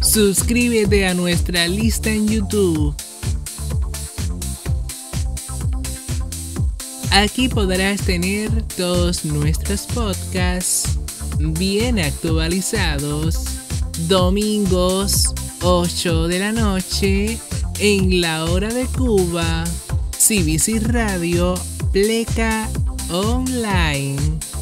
Suscríbete a nuestra lista en YouTube. Aquí podrás tener todos nuestros podcasts bien actualizados. Domingos, 8 de la noche, en la hora de Cuba. CBC Radio, Pleca Online.